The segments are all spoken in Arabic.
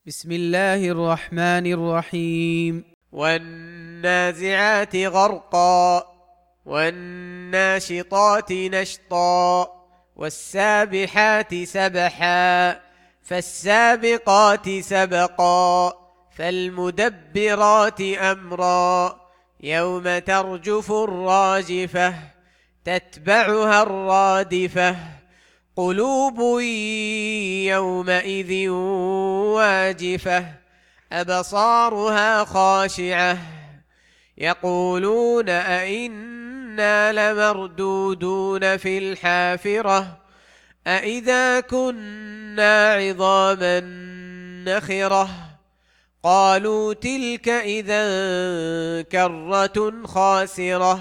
بسم الله الرحمن الرحيم. والنازعات غرقا والناشطات نشطا والسابحات سبحا فالسابقات سبقا فالمدبرات أمرا يوم ترجف الراجفة تتبعها الرادفة قلوب يومئذ واجفة أبصارها خاشعة يقولون أئنا لمردودون في الحافرة أئذا كنا عظاما نخرة قالوا تلك إذا كرة خاسرة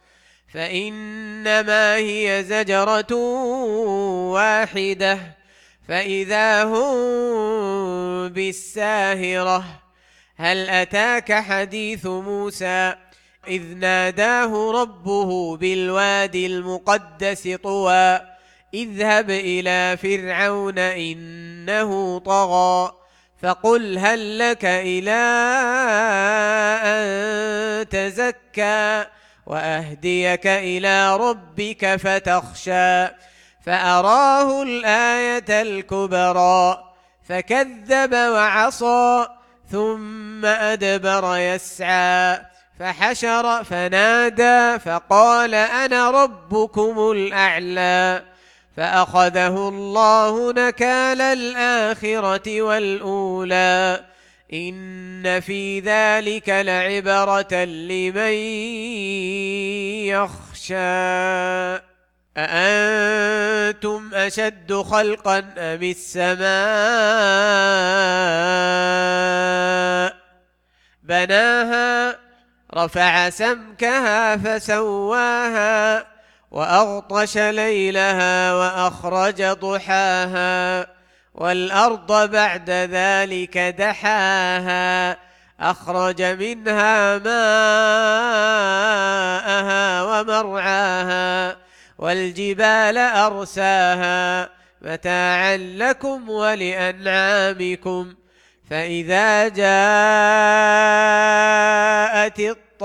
فإنما هي زجرة واحدة فإذا هم بالساهرة هل أتاك حديث موسى إذ ناداه ربه بالوادي المقدس طوى اذهب إلى فرعون إنه طغى فقل هل لك إلى أن تزكى وأهديك إلى ربك فتخشى فأراه الآية الكبرى فكذب وعصى ثم أدبر يسعى فحشر فنادى فقال أنا ربكم الأعلى فأخذه الله نكال الآخرة والأولى إن في ذلك لعبرة لمن يخشى أأنتم أشد خلقا أم السماء بناها رفع سمكها فسواها وأغطش ليلها وأخرج ضحاها والأرض بعد ذلك دحاها أخرج منها ماءها ومرعاها والجبال أرساها متاعا لكم ولأنعامكم فإذا جاءت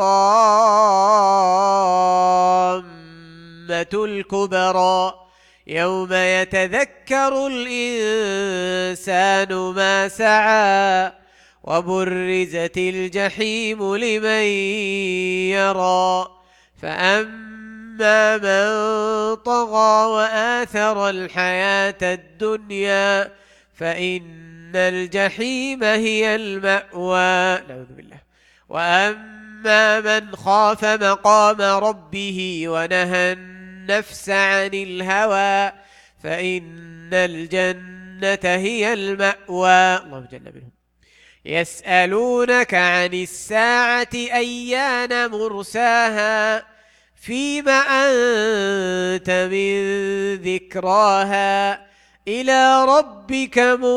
الطامة الكبرى يوم يتذكر الإنسان ما سعى وبرزت الجحيم لمن يرى فأما من طغى وآثر الحياة الدنيا فإن الجحيم هي المأوى نعوذ بالله وأما من خاف مقام ربه ونهى النفس عن الهوى فإن الجنة هي المأوى اللهم جل منهم يسألونك عن الساعة أيان مرساها فيما أنت من ذكراها إلى ربك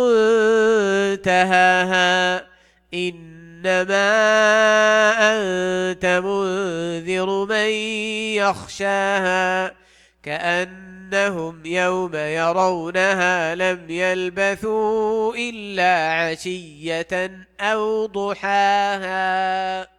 منتهاها إنما أنت منذر من يخشاها كأنهم يوم يرونها لم يلبثوا إلا عشية أو ضحاها.